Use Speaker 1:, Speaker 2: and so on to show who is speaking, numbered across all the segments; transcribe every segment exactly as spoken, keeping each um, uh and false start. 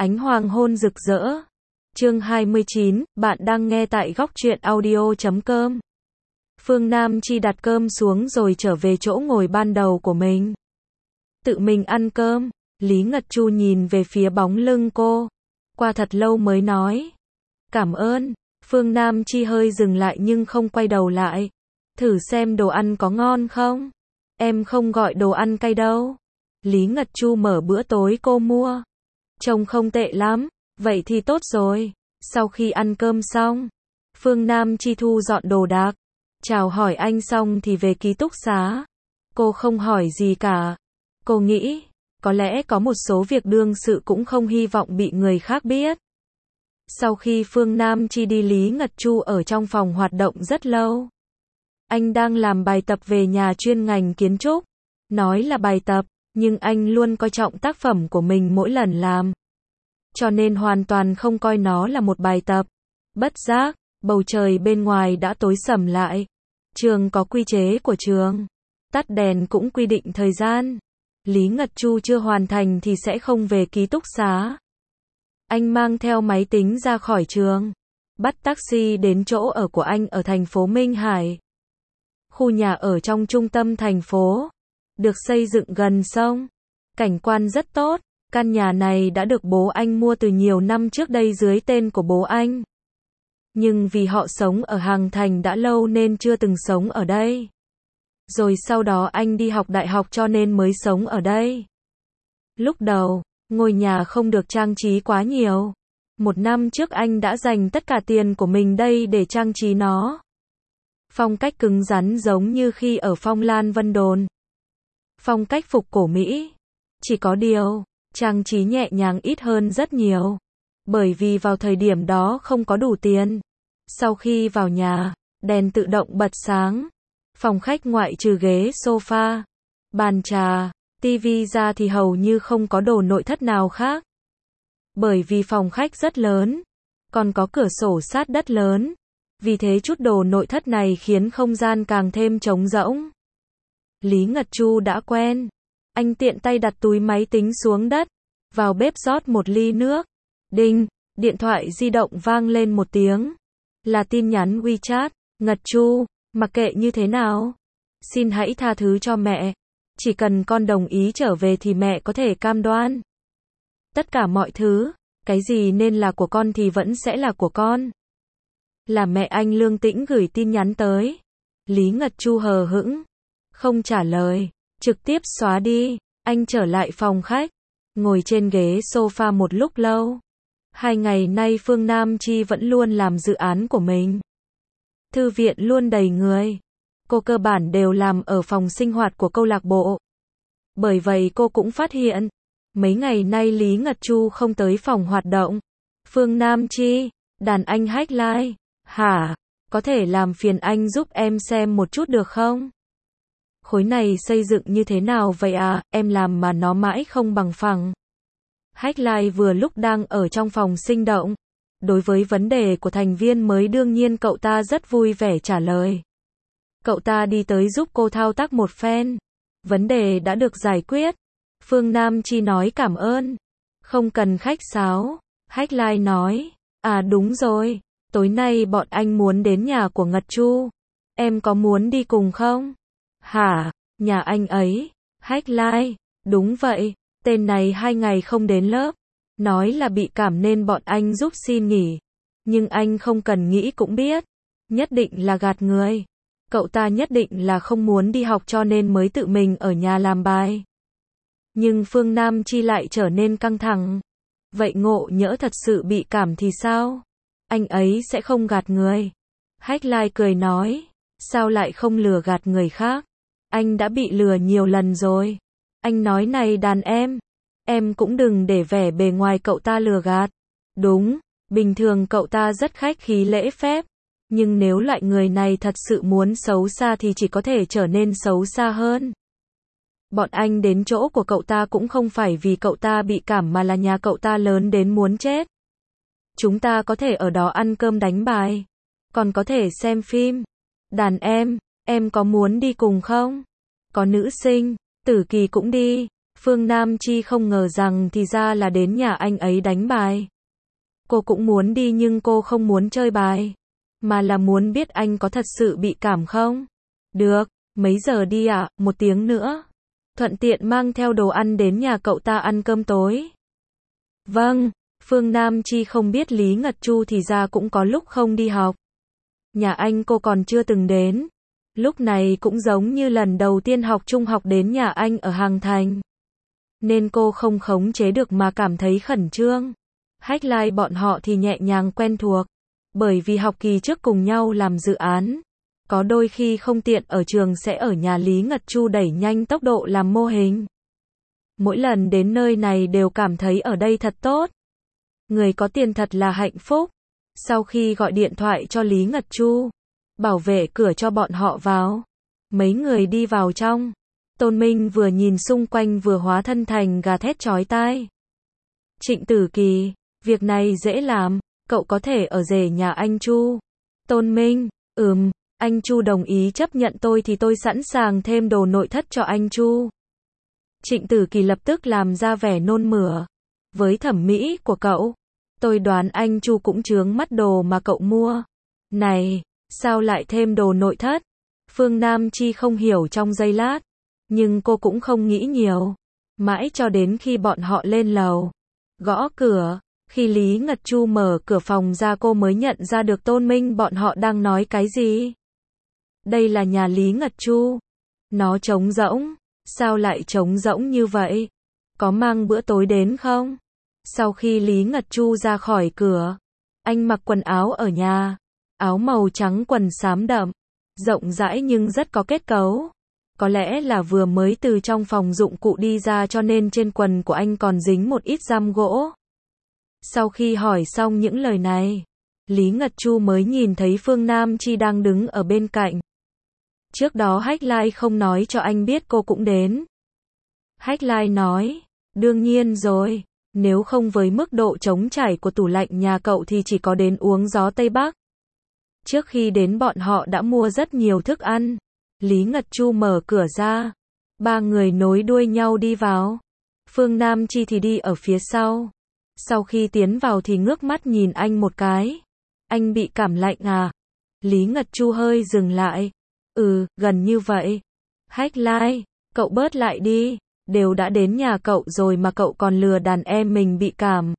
Speaker 1: Ánh hoàng hôn rực rỡ. Chương hai mươi chín, bạn đang nghe tại góc truyện audio chấm com. Phương Nam Chi đặt cơm xuống rồi trở về chỗ ngồi ban đầu của mình. Tự mình ăn cơm, Lý Ngật Chu nhìn về phía bóng lưng cô. Qua thật lâu mới nói. Cảm ơn. Phương Nam Chi hơi dừng lại nhưng không quay đầu lại. Thử xem đồ ăn có ngon không? Em không gọi đồ ăn cay đâu. Lý Ngật Chu mở bữa tối cô mua. Trông không tệ lắm. Vậy thì tốt rồi. Sau khi ăn cơm xong, Phương Nam Chi thu dọn đồ đạc. Chào hỏi anh xong thì về ký túc xá. Cô không hỏi gì cả. Cô nghĩ, có lẽ có một số việc đương sự cũng không hy vọng bị người khác biết. Sau khi Phương Nam Chi đi, Lý Ngật Chu ở trong phòng hoạt động rất lâu. Anh đang làm bài tập về nhà chuyên ngành kiến trúc. Nói là bài tập, nhưng anh luôn coi trọng tác phẩm của mình mỗi lần làm. Cho nên hoàn toàn không coi nó là một bài tập. Bất giác, bầu trời bên ngoài đã tối sầm lại. Trường có quy chế của trường. Tắt đèn cũng quy định thời gian. Lý Ngật Chu chưa hoàn thành thì sẽ không về ký túc xá. Anh mang theo máy tính ra khỏi trường. Bắt taxi đến chỗ ở của anh ở thành phố Minh Hải. Khu nhà ở trong trung tâm thành phố. Được xây dựng gần sông. Cảnh quan rất tốt. Căn nhà này đã được bố anh mua từ nhiều năm trước đây dưới tên của bố anh. Nhưng vì họ sống ở Hàng Thành đã lâu nên chưa từng sống ở đây. Rồi sau đó anh đi học đại học cho nên mới sống ở đây. Lúc đầu, ngôi nhà không được trang trí quá nhiều. Một năm trước anh đã dành tất cả tiền của mình đây để trang trí nó. Phong cách cứng rắn giống như khi ở Phong Lan Vân Đồn. Phong cách phục cổ Mỹ. Chỉ có điều, trang trí nhẹ nhàng ít hơn rất nhiều. Bởi vì vào thời điểm đó không có đủ tiền. Sau khi vào nhà, đèn tự động bật sáng. Phòng khách ngoại trừ ghế sofa, bàn trà, tivi ra thì hầu như không có đồ nội thất nào khác. Bởi vì phòng khách rất lớn, còn có cửa sổ sát đất lớn. Vì thế chút đồ nội thất này khiến không gian càng thêm trống rỗng. Lý Ngật Chu đã quen. Anh tiện tay đặt túi máy tính xuống đất, vào bếp rót một ly nước. Đinh, điện thoại di động vang lên một tiếng. Là tin nhắn WeChat. Ngật Chu, mặc kệ như thế nào, xin hãy tha thứ cho mẹ. Chỉ cần con đồng ý trở về thì mẹ có thể cam đoan. Tất cả mọi thứ, cái gì nên là của con thì vẫn sẽ là của con. Là mẹ anh Lương Tĩnh gửi tin nhắn tới. Lý Ngật Chu hờ hững, không trả lời, trực tiếp xóa đi. Anh trở lại phòng khách, ngồi trên ghế sofa một lúc lâu. Hai ngày nay Phương Nam Chi vẫn luôn làm dự án của mình. Thư viện luôn đầy người. Cô cơ bản đều làm ở phòng sinh hoạt của câu lạc bộ. Bởi vậy cô cũng phát hiện, mấy ngày nay Lý Ngật Chu không tới phòng hoạt động. Phương Nam Chi, đàn anh hack like. Hả? Có thể làm phiền anh giúp em xem một chút được không? Khối này xây dựng như thế nào vậy à? Em làm mà nó mãi không bằng phẳng. Hack like vừa lúc đang ở trong phòng sinh động. Đối với vấn đề của thành viên mới đương nhiên cậu ta rất vui vẻ trả lời. Cậu ta đi tới giúp cô thao tác một phen. Vấn đề đã được giải quyết. Phương Nam Chi nói cảm ơn. Không cần khách sáo. Hack like nói. À đúng rồi. Tối nay bọn anh muốn đến nhà của Ngật Chu. Em có muốn đi cùng không? Hả? Nhà anh ấy? Hack like. Đúng vậy. Tên này hai ngày không đến lớp. Nói là bị cảm nên bọn anh giúp xin nghỉ. Nhưng anh không cần nghĩ cũng biết. Nhất định là gạt người. Cậu ta nhất định là không muốn đi học cho nên mới tự mình ở nhà làm bài. Nhưng Phương Nam Chi lại trở nên căng thẳng. Vậy ngộ nhỡ thật sự bị cảm thì sao? Anh ấy sẽ không gạt người. Hack like cười nói. Sao lại không lừa gạt người khác? Anh đã bị lừa nhiều lần rồi. Anh nói này đàn em. Em cũng đừng để vẻ bề ngoài cậu ta lừa gạt. Đúng, bình thường cậu ta rất khách khí lễ phép. Nhưng nếu loại người này thật sự muốn xấu xa thì chỉ có thể trở nên xấu xa hơn. Bọn anh đến chỗ của cậu ta cũng không phải vì cậu ta bị cảm mà là nhà cậu ta lớn đến muốn chết. Chúng ta có thể ở đó ăn cơm đánh bài. Còn có thể xem phim. Đàn em, em có muốn đi cùng không? Có nữ sinh, Tử Kỳ cũng đi. Phương Nam Chi không ngờ rằng thì ra là đến nhà anh ấy đánh bài. Cô cũng muốn đi nhưng cô không muốn chơi bài, mà là muốn biết anh có thật sự bị cảm không? Được, mấy giờ đi ạ? À? Một tiếng nữa. Thuận tiện mang theo đồ ăn đến nhà cậu ta ăn cơm tối. Vâng, Phương Nam Chi không biết Lý Ngật Chu thì ra cũng có lúc không đi học. Nhà anh cô còn chưa từng đến. Lúc này cũng giống như lần đầu tiên học trung học đến nhà anh ở Hàng Thành. Nên cô không khống chế được mà cảm thấy khẩn trương. Hách Lai bọn họ thì nhẹ nhàng quen thuộc. Bởi vì học kỳ trước cùng nhau làm dự án. Có đôi khi không tiện ở trường sẽ ở nhà Lý Ngật Chu đẩy nhanh tốc độ làm mô hình. Mỗi lần đến nơi này đều cảm thấy ở đây thật tốt. Người có tiền thật là hạnh phúc. Sau khi gọi điện thoại cho Lý Ngật Chu, bảo vệ cửa cho bọn họ vào. Mấy người đi vào trong. Tôn Minh vừa nhìn xung quanh vừa hóa thân thành gà thét chói tai. Trịnh Tử Kỳ, việc này dễ làm, cậu có thể ở rể nhà anh Chu. Tôn Minh, ừm, anh Chu đồng ý chấp nhận tôi thì tôi sẵn sàng thêm đồ nội thất cho anh Chu. Trịnh Tử Kỳ lập tức làm ra vẻ nôn mửa. Với thẩm mỹ của cậu, tôi đoán anh Chu cũng chướng mắt đồ mà cậu mua. Này, sao lại thêm đồ nội thất? Phương Nam Chi không hiểu trong giây lát, nhưng cô cũng không nghĩ nhiều. Mãi cho đến khi bọn họ lên lầu, gõ cửa, khi Lý Ngật Chu mở cửa phòng ra cô mới nhận ra được Tôn Minh bọn họ đang nói cái gì. Đây là nhà Lý Ngật Chu. Nó trống rỗng. Sao lại trống rỗng như vậy? Có mang bữa tối đến không? Sau khi Lý Ngật Chu ra khỏi cửa, anh mặc quần áo ở nhà. Áo màu trắng quần xám đậm, rộng rãi nhưng rất có kết cấu. Có lẽ là vừa mới từ trong phòng dụng cụ đi ra cho nên trên quần của anh còn dính một ít giam gỗ. Sau khi hỏi xong những lời này, Lý Ngật Chu mới nhìn thấy Phương Nam Chi đang đứng ở bên cạnh. Trước đó Hách Lai không nói cho anh biết cô cũng đến. Hách Lai nói, đương nhiên rồi, nếu không với mức độ trống trải của tủ lạnh nhà cậu thì chỉ có đến uống gió Tây Bắc. Trước khi đến bọn họ đã mua rất nhiều thức ăn. Lý Ngật Chu mở cửa ra. Ba người nối đuôi nhau đi vào. Phương Nam Chi thì đi ở phía sau. Sau khi tiến vào thì ngước mắt nhìn anh một cái. Anh bị cảm lạnh à? Lý Ngật Chu hơi dừng lại. Ừ, gần như vậy. Hách Lai, cậu bớt lại đi. Đều đã đến nhà cậu rồi mà cậu còn lừa đàn em mình bị cảm.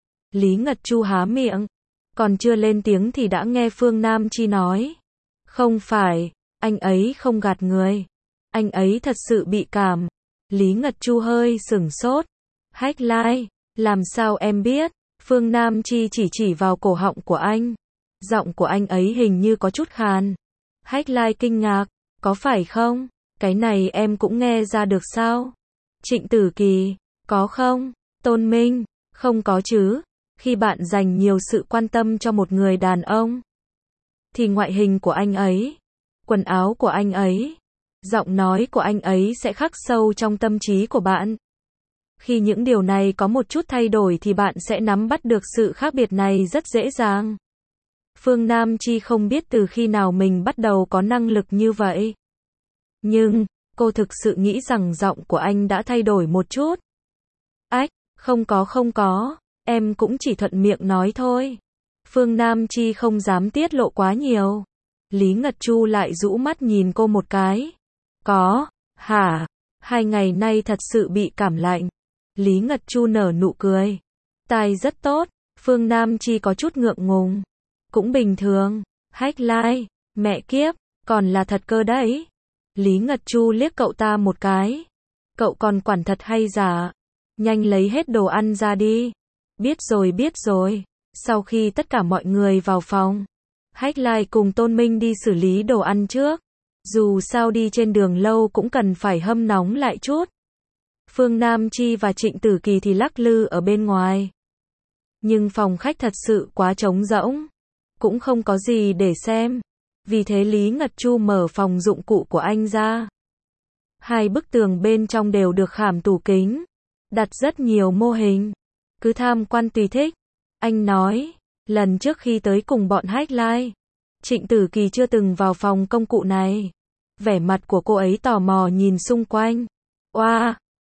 Speaker 1: Lý Ngật Chu há miệng. Còn chưa lên tiếng thì đã nghe Phương Nam Chi nói. Không phải, anh ấy không gạt người. Anh ấy thật sự bị cảm. Lý Ngật Chu hơi sửng sốt. Hách Lai, làm sao em biết? Phương Nam Chi chỉ chỉ vào cổ họng của anh. Giọng của anh ấy hình như có chút khàn. Hách Lai kinh ngạc. Có phải không? Cái này em cũng nghe ra được sao? Trịnh Tử Kỳ, có không? Tôn Minh, không có chứ. Khi bạn dành nhiều sự quan tâm cho một người đàn ông, thì ngoại hình của anh ấy, quần áo của anh ấy, giọng nói của anh ấy sẽ khắc sâu trong tâm trí của bạn. Khi những điều này có một chút thay đổi thì bạn sẽ nắm bắt được sự khác biệt này rất dễ dàng. Phương Nam Chi không biết từ khi nào mình bắt đầu có năng lực như vậy. Nhưng, cô thực sự nghĩ rằng giọng của anh đã thay đổi một chút. Ách, không có không có, em cũng chỉ thuận miệng nói thôi. Phương Nam Chi không dám tiết lộ quá nhiều. Lý Ngật Chu lại rũ mắt nhìn cô một cái. Có, hả? Hai ngày nay thật sự bị cảm lạnh. Lý Ngật Chu nở nụ cười. Tai rất tốt. Phương Nam Chi có chút ngượng ngùng. Cũng bình thường. Hách Lai, mẹ kiếp, còn là thật cơ đấy. Lý Ngật Chu liếc cậu ta một cái. Cậu còn quản thật hay giả? Nhanh lấy hết đồ ăn ra đi. Biết rồi biết rồi. Sau khi tất cả mọi người vào phòng, Hách Lai cùng Tôn Minh đi xử lý đồ ăn trước. Dù sao đi trên đường lâu cũng cần phải hâm nóng lại chút. Phương Nam Chi và Trịnh Tử Kỳ thì lắc lư ở bên ngoài. Nhưng phòng khách thật sự quá trống rỗng. Cũng không có gì để xem. Vì thế Lý Ngật Chu mở phòng dụng cụ của anh ra. Hai bức tường bên trong đều được khảm tủ kính. Đặt rất nhiều mô hình. Cứ tham quan tùy thích. Anh nói, lần trước khi tới cùng bọn Hách Lai, Trịnh Tử Kỳ chưa từng vào phòng công cụ này. Vẻ mặt của cô ấy tò mò nhìn xung quanh. Oa, wow,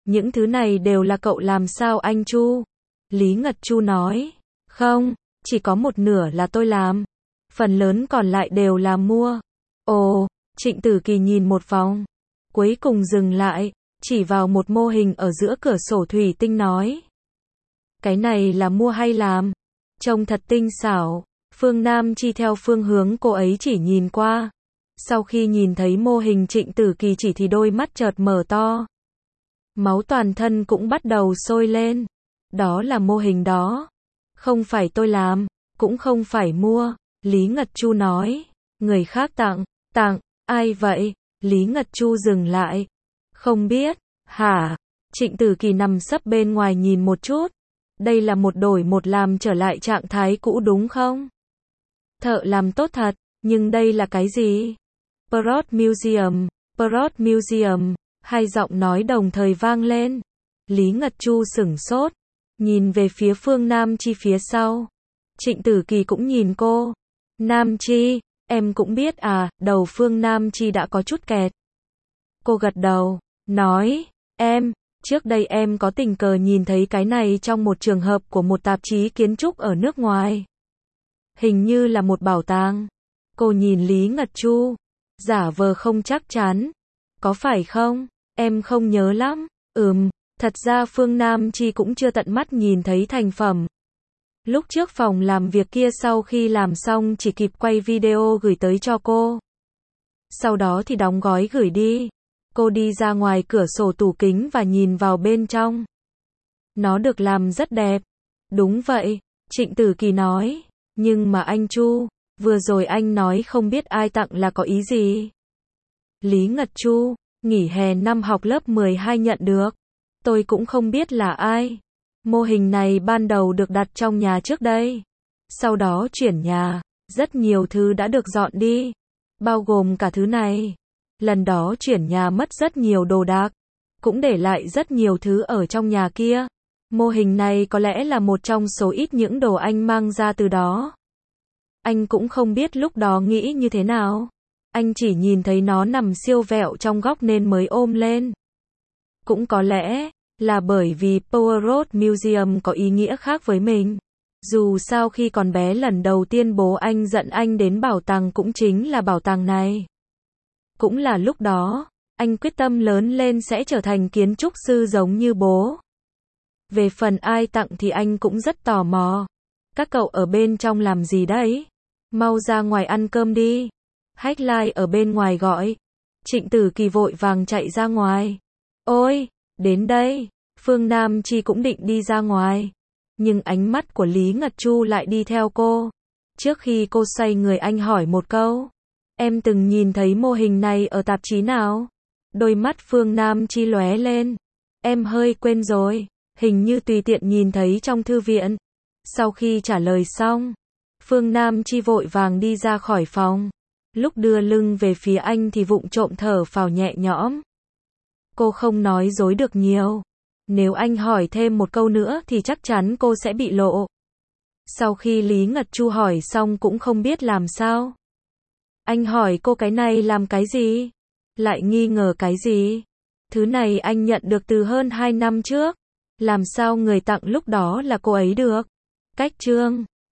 Speaker 1: Những thứ này đều là cậu làm sao anh Chu? Lý Ngật Chu nói. Không, chỉ có một nửa là tôi làm. Phần lớn còn lại đều là mua. Ồ, Trịnh Tử Kỳ nhìn một vòng. Cuối cùng dừng lại, chỉ vào một mô hình ở giữa cửa sổ thủy tinh nói. Cái này là mua hay làm? Trông thật tinh xảo. Phương Nam Chi theo phương hướng cô ấy chỉ nhìn qua. Sau khi nhìn thấy mô hình Trịnh Tử Kỳ chỉ thì đôi mắt chợt mở to. Máu toàn thân cũng bắt đầu sôi lên. Đó là mô hình đó. Không phải tôi làm, cũng không phải mua. Lý Ngật Chu nói. Người khác tặng, tặng, ai vậy? Lý Ngật Chu dừng lại. Không biết, hả? Trịnh Tử Kỳ nằm sấp bên ngoài nhìn một chút. Đây là một đổi một làm trở lại trạng thái cũ đúng không? Thợ làm tốt thật, nhưng đây là cái gì? Perot Museum, Perot Museum, hai giọng nói đồng thời vang lên. Lý Ngật Chu sửng sốt, nhìn về phía Phương Nam Chi phía sau. Trịnh Tử Kỳ cũng nhìn cô. Nam Chi, em cũng biết à, đầu Phương Nam Chi đã có chút kẹt. Cô gật đầu, nói, em, trước đây em có tình cờ nhìn thấy cái này trong một trường hợp của một tạp chí kiến trúc ở nước ngoài. Hình như là một bảo tàng. Cô nhìn Lý Ngật Chu, giả vờ không chắc chắn. Có phải không? Em không nhớ lắm. Ừm, thật ra Phương Nam Chi cũng chưa tận mắt nhìn thấy thành phẩm. Lúc trước phòng làm việc kia sau khi làm xong chỉ kịp quay video gửi tới cho cô. Sau đó thì đóng gói gửi đi. Cô đi ra ngoài cửa sổ tủ kính và nhìn vào bên trong. Nó được làm rất đẹp. Đúng vậy, Trịnh Tử Kỳ nói. Nhưng mà anh Chu, vừa rồi anh nói không biết ai tặng là có ý gì? Lý Ngật Chu, nghỉ hè năm học lớp mười hai nhận được. Tôi cũng không biết là ai. Mô hình này ban đầu được đặt trong nhà trước đây. Sau đó chuyển nhà, rất nhiều thứ đã được dọn đi. Bao gồm cả thứ này. Lần đó chuyển nhà mất rất nhiều đồ đạc. Cũng để lại rất nhiều thứ ở trong nhà kia. Mô hình này có lẽ là một trong số ít những đồ anh mang ra từ đó. Anh cũng không biết lúc đó nghĩ như thế nào. Anh chỉ nhìn thấy nó nằm siêu vẹo trong góc nên mới ôm lên. Cũng có lẽ là bởi vì Perot Museum có ý nghĩa khác với mình. Dù sao khi còn bé lần đầu tiên bố anh dẫn anh đến bảo tàng cũng chính là bảo tàng này. Cũng là lúc đó, anh quyết tâm lớn lên sẽ trở thành kiến trúc sư giống như bố. Về phần ai tặng thì anh cũng rất tò mò. Các cậu ở bên trong làm gì đấy? Mau ra ngoài ăn cơm đi. Hách Lai ở bên ngoài gọi. Trịnh Tử Kỳ vội vàng chạy ra ngoài. Ôi, đến đây. Phương Nam Chi cũng định đi ra ngoài. Nhưng ánh mắt của Lý Ngật Chu lại đi theo cô. Trước khi cô xoay người anh hỏi một câu. Em từng nhìn thấy mô hình này ở tạp chí nào? Đôi mắt Phương Nam Chi lóe lên. Em hơi quên rồi. Hình như tùy tiện nhìn thấy trong thư viện. Sau khi trả lời xong, Phương Nam Chi vội vàng đi ra khỏi phòng. Lúc đưa lưng về phía anh thì vụng trộm thở phào nhẹ nhõm. Cô không nói dối được nhiều. Nếu anh hỏi thêm một câu nữa thì chắc chắn cô sẽ bị lộ. Sau khi Lý Ngật Chu hỏi xong cũng không biết làm sao. Anh hỏi cô cái này làm cái gì? Lại nghi ngờ cái gì? Thứ này anh nhận được từ hơn hai năm trước. Làm sao người tặng lúc đó là cô ấy được? Cách chương